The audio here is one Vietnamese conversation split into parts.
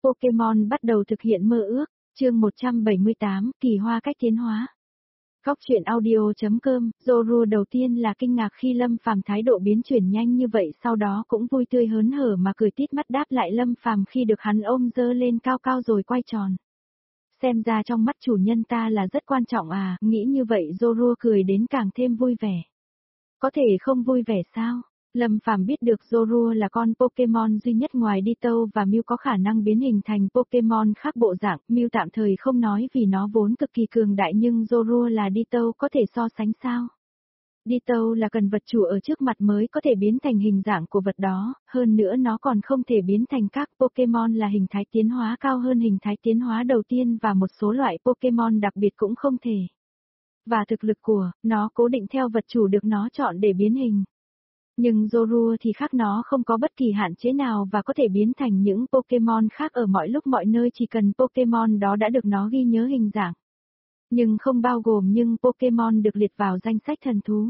Pokemon bắt đầu thực hiện mơ ước, chương 178, kỳ hoa cách tiến hóa. Góc truyện audio.com, Zoru đầu tiên là kinh ngạc khi Lâm Phàm thái độ biến chuyển nhanh như vậy, sau đó cũng vui tươi hớn hở mà cười tít mắt đáp lại Lâm Phàm khi được hắn ôm dơ lên cao cao rồi quay tròn. Xem ra trong mắt chủ nhân ta là rất quan trọng à, nghĩ như vậy Zoru cười đến càng thêm vui vẻ. Có thể không vui vẻ sao? Lâm Phàm biết được Zoru là con Pokemon duy nhất ngoài Ditto và Mew có khả năng biến hình thành Pokemon khác bộ dạng, Mew tạm thời không nói vì nó vốn cực kỳ cường đại, nhưng Zoru là Ditto có thể so sánh sao? Ditto là cần vật chủ ở trước mặt mới có thể biến thành hình dạng của vật đó, hơn nữa nó còn không thể biến thành các Pokemon là hình thái tiến hóa cao hơn hình thái tiến hóa đầu tiên, và một số loại Pokemon đặc biệt cũng không thể. Và thực lực của nó cố định theo vật chủ được nó chọn để biến hình. Nhưng Zoru thì khác, nó không có bất kỳ hạn chế nào và có thể biến thành những Pokemon khác ở mọi lúc mọi nơi chỉ cần Pokemon đó đã được nó ghi nhớ hình dạng. Nhưng không bao gồm những Pokemon được liệt vào danh sách thần thú.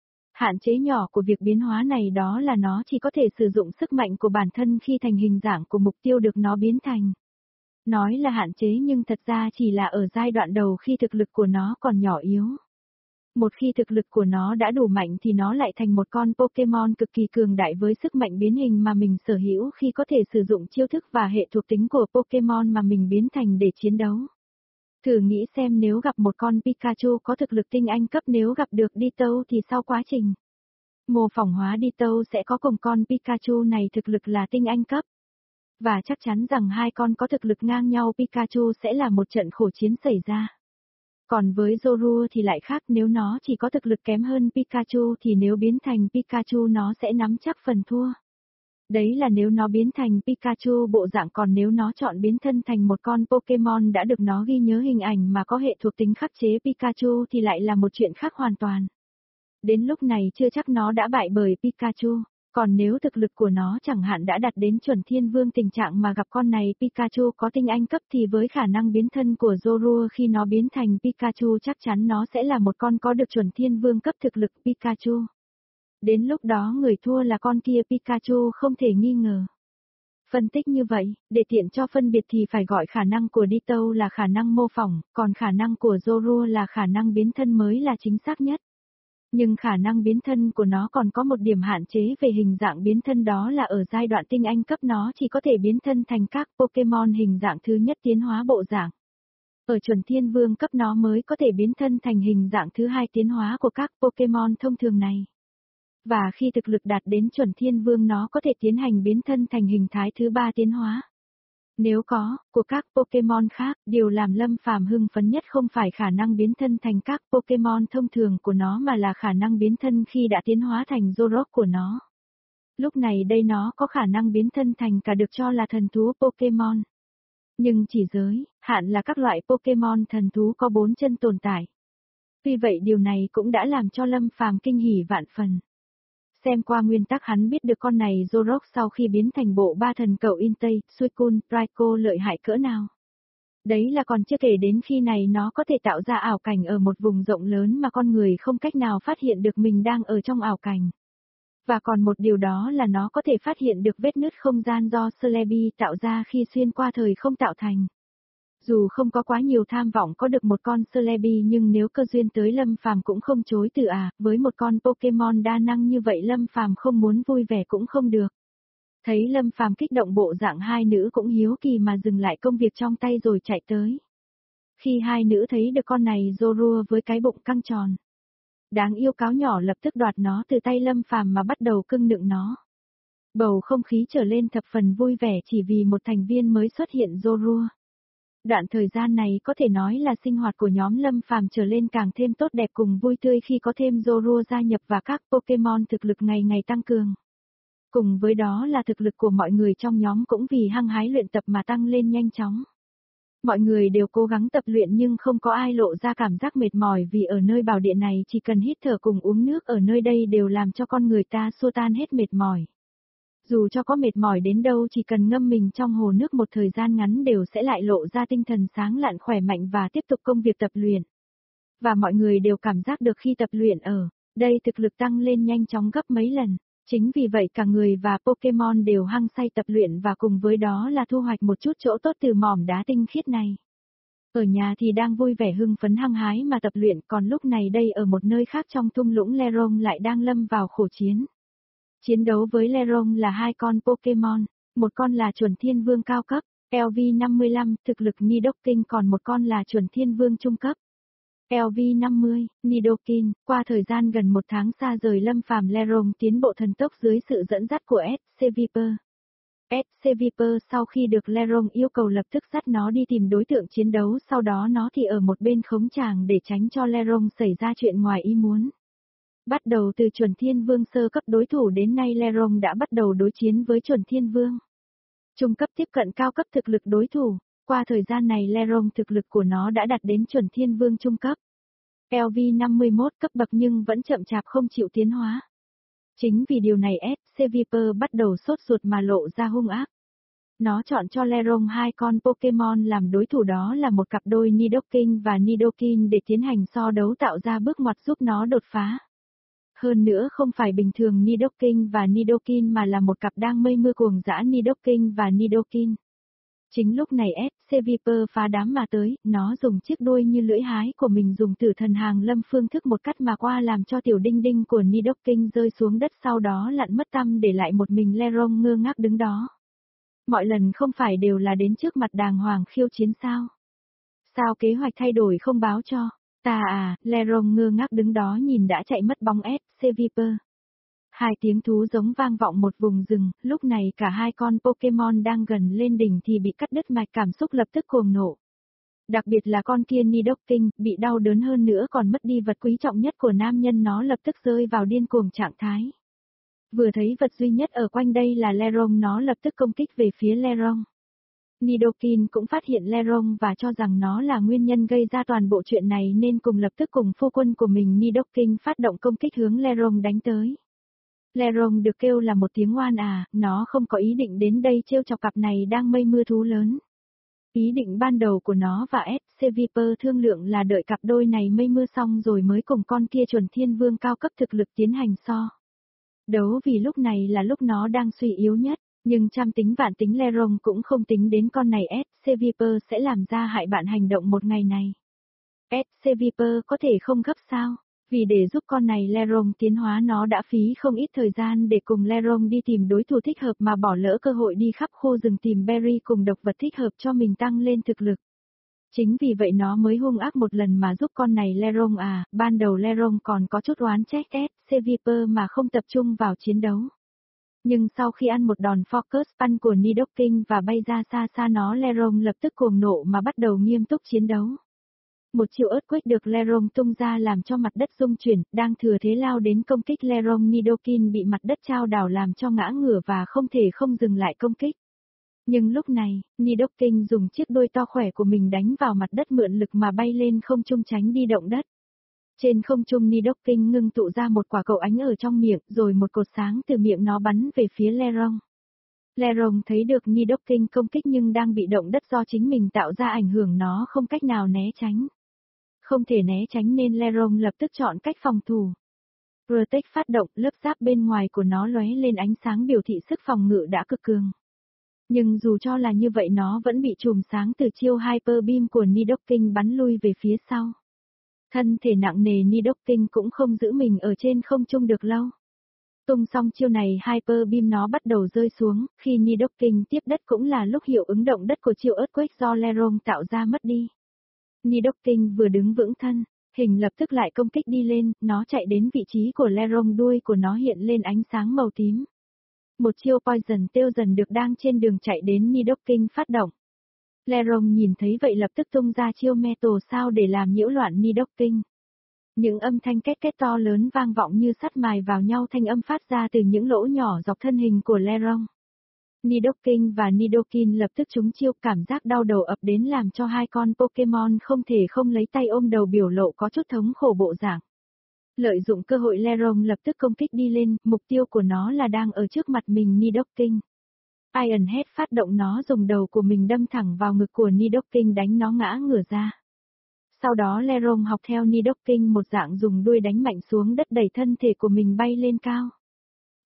Hạn chế nhỏ của việc biến hóa này đó là nó chỉ có thể sử dụng sức mạnh của bản thân khi thành hình dạng của mục tiêu được nó biến thành. Nói là hạn chế nhưng thật ra chỉ là ở giai đoạn đầu khi thực lực của nó còn nhỏ yếu. Một khi thực lực của nó đã đủ mạnh thì nó lại thành một con Pokemon cực kỳ cường đại với sức mạnh biến hình mà mình sở hữu, khi có thể sử dụng chiêu thức và hệ thuộc tính của Pokemon mà mình biến thành để chiến đấu. Thử nghĩ xem nếu gặp một con Pikachu có thực lực tinh anh cấp, nếu gặp được Ditto thì sau quá trình mô phỏng hóa Ditto sẽ có cùng con Pikachu này thực lực là tinh anh cấp. Và chắc chắn rằng hai con có thực lực ngang nhau Pikachu sẽ là một trận khổ chiến xảy ra. Còn với Zoru thì lại khác, nếu nó chỉ có thực lực kém hơn Pikachu thì nếu biến thành Pikachu nó sẽ nắm chắc phần thua. Đấy là nếu nó biến thành Pikachu bộ dạng, còn nếu nó chọn biến thân thành một con Pokemon đã được nó ghi nhớ hình ảnh mà có hệ thuộc tính khắc chế Pikachu thì lại là một chuyện khác hoàn toàn. Đến lúc này chưa chắc nó đã bại bởi Pikachu. Còn nếu thực lực của nó chẳng hạn đã đạt đến chuẩn thiên vương tình trạng mà gặp con này Pikachu có tinh anh cấp thì với khả năng biến thân của Zoru khi nó biến thành Pikachu chắc chắn nó sẽ là một con có được chuẩn thiên vương cấp thực lực Pikachu. Đến lúc đó người thua là con kia Pikachu không thể nghi ngờ. Phân tích như vậy, để tiện cho phân biệt thì phải gọi khả năng của Ditto là khả năng mô phỏng, còn khả năng của Zoru là khả năng biến thân mới là chính xác nhất. Nhưng khả năng biến thân của nó còn có một điểm hạn chế về hình dạng biến thân, đó là ở giai đoạn tinh anh cấp nó chỉ có thể biến thân thành các Pokemon hình dạng thứ nhất tiến hóa bộ dạng. Ở chuẩn thiên vương cấp nó mới có thể biến thân thành hình dạng thứ hai tiến hóa của các Pokemon thông thường này. Và khi thực lực đạt đến chuẩn thiên vương nó có thể tiến hành biến thân thành hình thái thứ ba tiến hóa. Nếu có, của các Pokemon khác, điều làm Lâm Phàm hưng phấn nhất không phải khả năng biến thân thành các Pokemon thông thường của nó mà là khả năng biến thân khi đã tiến hóa thành Zoroark của nó. Lúc này đây nó có khả năng biến thân thành cả được cho là thần thú Pokemon. Nhưng chỉ giới hạn là các loại Pokemon thần thú có 4 chân tồn tại. Vì vậy điều này cũng đã làm cho Lâm Phàm kinh hỉ vạn phần. Xem qua nguyên tắc hắn biết được con này Zoroark sau khi biến thành bộ ba thần cậu Entei, Suicune, Raikou lợi hại cỡ nào. Đấy là còn chưa kể đến khi này nó có thể tạo ra ảo cảnh ở một vùng rộng lớn mà con người không cách nào phát hiện được mình đang ở trong ảo cảnh. Và còn một điều đó là nó có thể phát hiện được vết nứt không gian do Celebi tạo ra khi xuyên qua thời không tạo thành. Dù không có quá nhiều tham vọng có được một con Celebi nhưng nếu cơ duyên tới Lâm Phàm cũng không chối từ với một con Pokemon đa năng như vậy Lâm Phàm không muốn vui vẻ cũng không được. Thấy Lâm Phàm kích động bộ dạng, hai nữ cũng hiếu kỳ mà dừng lại công việc trong tay rồi chạy tới. Khi hai nữ thấy được con này Zoru với cái bụng căng tròn đáng yêu cáo nhỏ lập tức đoạt nó từ tay Lâm Phàm mà bắt đầu cưng nựng nó. Bầu không khí trở lên thập phần vui vẻ chỉ vì một thành viên mới xuất hiện Zoru. Đoạn thời gian này có thể nói là sinh hoạt của nhóm Lâm Phàm trở lên càng thêm tốt đẹp cùng vui tươi khi có thêm Zoru gia nhập và các Pokemon thực lực ngày ngày tăng cường. Cùng với đó là thực lực của mọi người trong nhóm cũng vì hăng hái luyện tập mà tăng lên nhanh chóng. Mọi người đều cố gắng tập luyện nhưng không có ai lộ ra cảm giác mệt mỏi vì ở nơi bảo địa này chỉ cần hít thở cùng uống nước ở nơi đây đều làm cho con người ta xua tan hết mệt mỏi. Dù cho có mệt mỏi đến đâu chỉ cần ngâm mình trong hồ nước một thời gian ngắn đều sẽ lại lộ ra tinh thần sáng lạn khỏe mạnh và tiếp tục công việc tập luyện. Và mọi người đều cảm giác được khi tập luyện ở đây thực lực tăng lên nhanh chóng gấp mấy lần. Chính vì vậy cả người và Pokemon đều hăng say tập luyện và cùng với đó là thu hoạch một chút chỗ tốt từ mỏm đá tinh khiết này. Ở nhà thì đang vui vẻ hưng phấn hăng hái mà tập luyện, còn lúc này đây ở một nơi khác trong thung lũng Leron lại đang lâm vào khổ chiến. Chiến đấu với Leron là hai con Pokemon, một con là chuẩn thiên vương cao cấp, LV55, thực lực Nidoking, còn một con là chuẩn thiên vương trung cấp. LV50, Nidoking, qua thời gian gần một tháng xa rời lâm phàm, Leron tiến bộ thần tốc dưới sự dẫn dắt của SC Viper. SC Viper sau khi được Leron yêu cầu lập tức dắt nó đi tìm đối tượng chiến đấu, sau đó nó thì ở một bên khống tràng để tránh cho Leron xảy ra chuyện ngoài ý muốn. Bắt đầu từ chuẩn thiên vương sơ cấp đối thủ đến nay, Leron đã bắt đầu đối chiến với chuẩn thiên vương trung cấp tiếp cận cao cấp thực lực đối thủ. Qua thời gian này Leron thực lực của nó đã đạt đến chuẩn thiên vương trung cấp. LV51 cấp bậc nhưng vẫn chậm chạp không chịu tiến hóa. Chính vì điều này SC Viper bắt đầu sốt ruột mà lộ ra hung ác. Nó chọn cho Leron hai con Pokemon làm đối thủ, đó là một cặp đôi Nidoking và Nidoking, để tiến hành so đấu tạo ra bước ngoặt giúp nó đột phá. Hơn nữa không phải bình thường Nidoking và Nidoking mà là một cặp đang mây mưa cuồng dã Nidoking và Nidoking. Chính lúc này SC Viper phá đám mà tới, nó dùng chiếc đuôi như lưỡi hái của mình dùng tử thần hàng lâm phương thức một cắt mà qua làm cho tiểu đinh đinh của Nidoking rơi xuống đất, sau đó lặn mất tăm để lại một mình Leron ngơ ngác đứng đó. Mọi lần không phải đều là đến trước mặt đàng hoàng khiêu chiến sao? Sao kế hoạch thay đổi không báo cho? Ta à, Leron ngơ ngác đứng đó nhìn đã chạy mất bóng SC Viper. Hai tiếng thú giống vang vọng một vùng rừng, lúc này cả hai con Pokemon đang gần lên đỉnh thì bị cắt đứt mạch, cảm xúc lập tức cuồng nộ. Đặc biệt là con kia Nidoking, bị đau đớn hơn nữa còn mất đi vật quý trọng nhất của nam nhân, nó lập tức rơi vào điên cuồng trạng thái. Vừa thấy vật duy nhất ở quanh đây là Leron, nó lập tức công kích về phía Leron. Nidoking cũng phát hiện Leron và cho rằng nó là nguyên nhân gây ra toàn bộ chuyện này nên cùng lập tức cùng phu quân của mình Nidoking phát động công kích hướng Leron đánh tới. Leron được kêu là một tiếng oan à, nó không có ý định đến đây trêu chọc cặp này đang mây mưa thú lớn. Ý định ban đầu của nó và SC Viper thương lượng là đợi cặp đôi này mây mưa xong rồi mới cùng con kia chuẩn thiên vương cao cấp thực lực tiến hành so đấu, vì lúc này là lúc nó đang suy yếu nhất, nhưng trăm tính vạn tính Leron cũng không tính đến con này SC Viper sẽ làm ra hại bạn hành động một ngày này. SC Viper có thể không gấp sao? Vì để giúp con này Leron tiến hóa, nó đã phí không ít thời gian để cùng Leron đi tìm đối thủ thích hợp mà bỏ lỡ cơ hội đi khắp khu rừng tìm berry cùng độc vật thích hợp cho mình tăng lên thực lực. Chính vì vậy nó mới hung ác một lần mà giúp con này Leron à, ban đầu Leron còn có chút oán trách SC Viper mà không tập trung vào chiến đấu. Nhưng sau khi ăn một đòn focus punch của Nidoking và bay ra xa xa, nó Leron lập tức cuồng nộ mà bắt đầu nghiêm túc chiến đấu. Một chiêu earthquake được Leron tung ra làm cho mặt đất rung chuyển, đang thừa thế lao đến công kích Leron, Nidoking bị mặt đất chao đảo làm cho ngã ngửa và không thể không dừng lại công kích. Nhưng lúc này, Nidoking dùng chiếc đuôi to khỏe của mình đánh vào mặt đất mượn lực mà bay lên không trung tránh đi động đất. Trên không trung Nidoking ngưng tụ ra một quả cầu ánh ở trong miệng, rồi một cột sáng từ miệng nó bắn về phía Leron. Leron thấy được Nidoking công kích nhưng đang bị động đất do chính mình tạo ra ảnh hưởng, nó không cách nào né tránh. Không thể né tránh nên Leron lập tức chọn cách phòng thủ. Protect phát động, lớp giáp bên ngoài của nó lóe lên ánh sáng biểu thị sức phòng ngự đã cực cường. Nhưng dù cho là như vậy nó vẫn bị chùm sáng từ chiêu Hyper Beam của Nidoking bắn lui về phía sau. Thân thể nặng nề Nidoking cũng không giữ mình ở trên không trung được lâu. Tung xong chiêu này Hyper Beam nó bắt đầu rơi xuống, khi Nidoking tiếp đất cũng là lúc hiệu ứng động đất của chiêu earthquake do Leron tạo ra mất đi. Nidoking vừa đứng vững thân, hình lập tức lại công kích đi lên, nó chạy đến vị trí của Leron, đuôi của nó hiện lên ánh sáng màu tím. Một chiêu Poison Tail dần được đang trên đường chạy đến Nidoking phát động. Leron nhìn thấy vậy lập tức tung ra chiêu Metal sao để làm nhiễu loạn Nidoking. Những âm thanh két két to lớn vang vọng như sắt mài vào nhau, thanh âm phát ra từ những lỗ nhỏ dọc thân hình của Leron. Nidoking và Nidoking lập tức trúng chiêu, cảm giác đau đầu ập đến làm cho hai con Pokemon không thể không lấy tay ôm đầu, biểu lộ có chút thống khổ bộ dạng. Lợi dụng cơ hội Leron lập tức công kích đi lên, mục tiêu của nó là đang ở trước mặt mình Nidoking. Iron Head phát động, nó dùng đầu của mình đâm thẳng vào ngực của Nidoking đánh nó ngã ngửa ra. Sau đó Leron học theo Nidoking một dạng dùng đuôi đánh mạnh xuống đất đẩy thân thể của mình bay lên cao.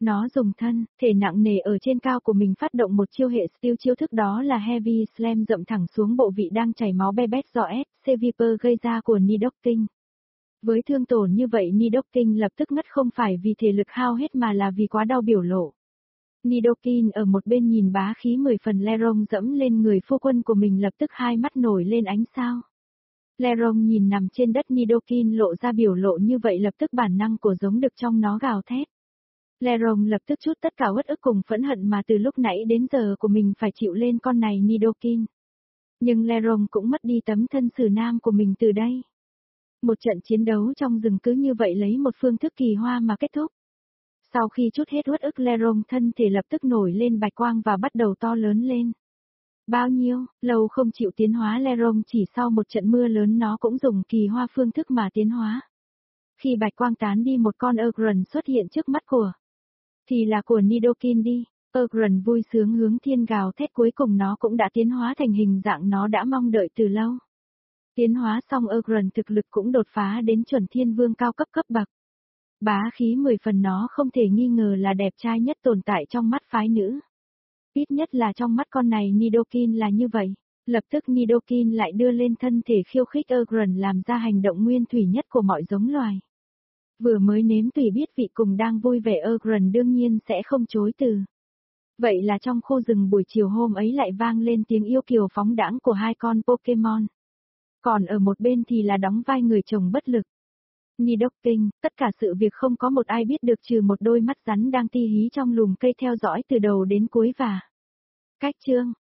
Nó dùng thân, thể nặng nề ở trên cao của mình phát động một chiêu hệ steel, chiêu thức đó là Heavy Slam dậm thẳng xuống bộ vị đang chảy máu be bét do S. C. Viper gây ra của Nidoking. Với thương tổn như vậy Nidoking lập tức ngất không phải vì thể lực hao hết mà là vì quá đau biểu lộ. Nidoking ở một bên nhìn bá khí 10 phần Lerong dẫm lên người phu quân của mình lập tức hai mắt nổi lên ánh sao. Lerong nhìn nằm trên đất Nidoking lộ ra biểu lộ như vậy lập tức bản năng của giống đực trong nó gào thét. Lerong lập tức trút tất cả uất ức cùng phẫn hận mà từ lúc nãy đến giờ của mình phải chịu lên con này Nidoking. Nhưng Lerong cũng mất đi tấm thân xử nam của mình từ đây. Một trận chiến đấu trong rừng cứ như vậy lấy một phương thức kỳ hoa mà kết thúc. Sau khi trút hết uất ức Lerong thân thể lập tức nổi lên bạch quang và bắt đầu to lớn lên. Bao nhiêu, lâu không chịu tiến hóa Lerong chỉ sau một trận mưa lớn nó cũng dùng kỳ hoa phương thức mà tiến hóa. Khi bạch quang tán đi một con Ogren xuất hiện trước mắt của. Thì là của Nidoking đi, Ogren vui sướng hướng thiên gào thét cuối cùng nó cũng đã tiến hóa thành hình dạng nó đã mong đợi từ lâu. Tiến hóa xong Ogren thực lực cũng đột phá đến chuẩn thiên vương cao cấp cấp bậc. Bá khí 10 phần nó không thể nghi ngờ là đẹp trai nhất tồn tại trong mắt phái nữ. Ít nhất là trong mắt con này Nidoking là như vậy. Lập tức Nidoking lại đưa lên thân thể khiêu khích Ogren làm ra hành động nguyên thủy nhất của mọi giống loài. Vừa mới nếm tùy biết vị cùng đang vui vẻ Ogren đương nhiên sẽ không chối từ. Vậy là trong khu rừng buổi chiều hôm ấy lại vang lên tiếng yêu kiều phóng đãng của hai con Pokemon. Còn ở một bên thì là đóng vai người chồng bất lực. Nidoking, tất cả sự việc không có một ai biết được trừ một đôi mắt rắn đang ti hí trong lùm cây theo dõi từ đầu đến cuối và. Cách chương